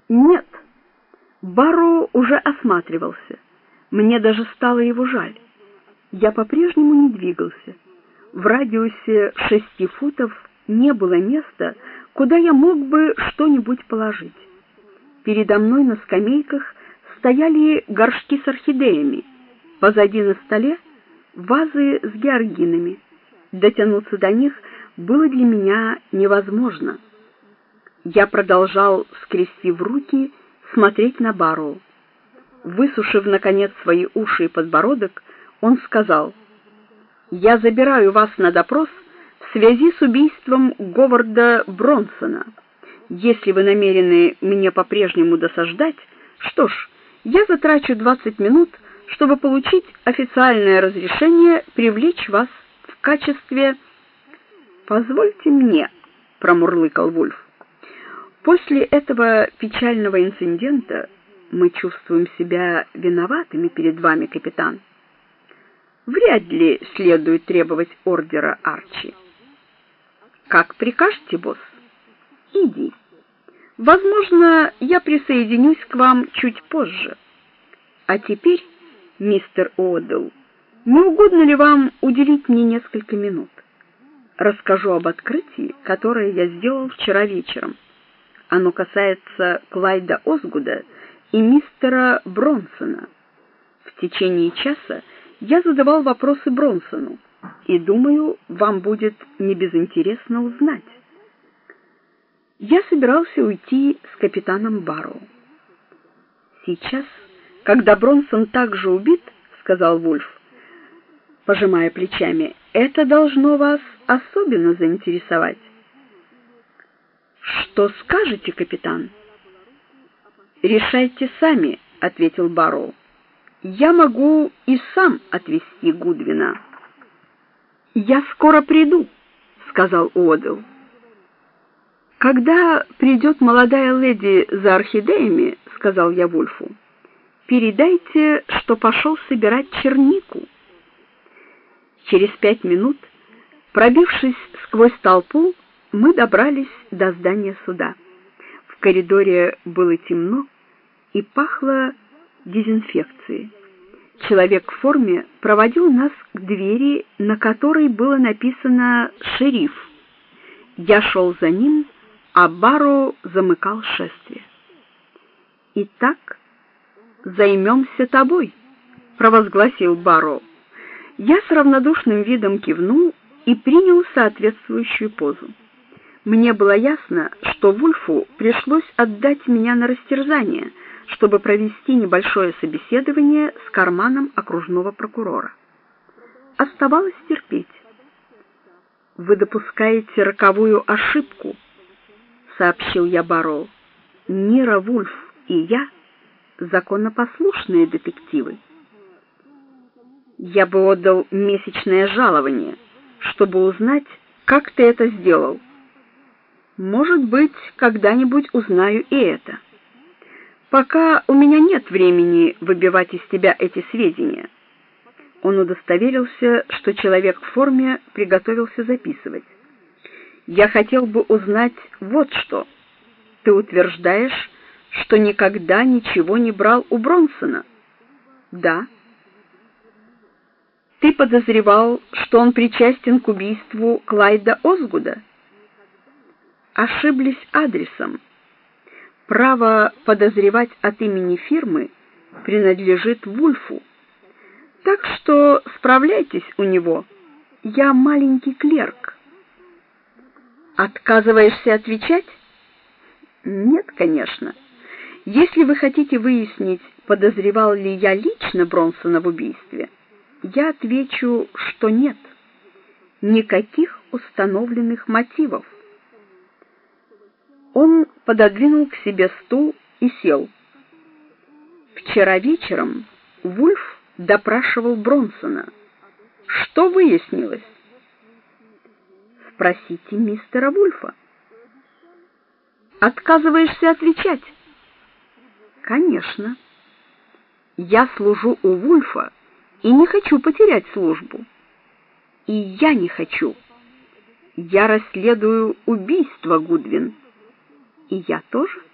Нет, Барроу уже осматривался. Мне даже стало его жаль. Я по-прежнему не двигался. В радиусе 6 футов не было места, куда я мог бы что-нибудь положить. Передо мной на скамейках стояли горшки с орхидеями. Позади на столе вазы с георгинами. Дотянуться до них было для меня невозможно. Я продолжал, скрестив руки, смотреть на Барроу. Высушив, наконец, свои уши и подбородок, он сказал: «Я забираю вас на допрос в связи с убийством Говарда Бронсона. Если вы намерены мне по-прежнему досаждать, что ж, я затрачу 20 минут, чтобы получить официальное разрешение привлечь вас в качестве...» «Позвольте мне», — промурлыкал Вульф. «После этого печального инцидента мы чувствуем себя виноватыми перед вами, капитан. Вряд ли следует требовать ордера Арчи». «Как прикажете, босс? Иди. Возможно, я присоединюсь к вам чуть позже. А теперь, мистер Уоддл, не угодно ли вам уделить мне несколько минут? Расскажу об открытии, которое я сделал вчера вечером. Оно касается Клайда Озгуда и мистера Бронсона. В течение часа я задавал вопросы Бронсону, и думаю, вам будет небезынтересно узнать». Я собирался уйти с капитаном Барроу. «Сейчас, когда Бронсон также убит, — сказал Вульф, пожимая плечами, — это должно вас особенно заинтересовать». «Что скажете, капитан?» «Решайте сами», — ответил Барроу. «Я могу и сам отвезти Гудвина». «Я скоро приду», — сказал Уоддл. «Когда придет молодая леди за орхидеями, — сказал я Вульфу, — передайте, что пошел собирать чернику». Через 5 минут, пробившись сквозь толпу, мы добрались до здания суда. В коридоре было темно и пахло дезинфекцией. Человек в форме проводил нас к двери, на которой было написано «Шериф». Я шел за ним, а Барроу замыкал шествие. «Итак, займемся тобой», — провозгласил Барроу. Я с равнодушным видом кивнул и принял соответствующую позу. Мне было ясно, что Вульфу пришлось отдать меня на растерзание, чтобы провести небольшое собеседование с карманом окружного прокурора. Оставалось терпеть. «Вы допускаете роковую ошибку», — сообщил я Барроу. «Мира Вульф и я — законопослушные детективы. Я бы отдал месячное жалование, чтобы узнать, как ты это сделал. Может быть, когда-нибудь узнаю и это. Пока у меня нет времени выбивать из тебя эти сведения». Он удостоверился, что человек в форме приготовился записывать. «Я хотел бы узнать вот что. Ты утверждаешь, что никогда ничего не брал у Бронсона?» «Да». «Ты подозревал, что он причастен к убийству Клайда Озгуда?» «Ошиблись адресом. Право подозревать от имени фирмы принадлежит Вульфу. Так что справляйтесь у него. Я маленький клерк». «Отказываешься отвечать?» «Нет, конечно. Если вы хотите выяснить, подозревал ли я лично Бронсона в убийстве, я отвечу, что нет. Никаких установленных мотивов». Он пододвинул к себе стул и сел. «Вчера вечером Вульф допрашивал Бронсона. Что выяснилось?» «Спросите мистера Вульфа». «Отказываешься отвечать?» «Конечно. Я служу у Вульфа и не хочу потерять службу. И я не хочу. Я расследую убийство, Гудвин. И я тоже».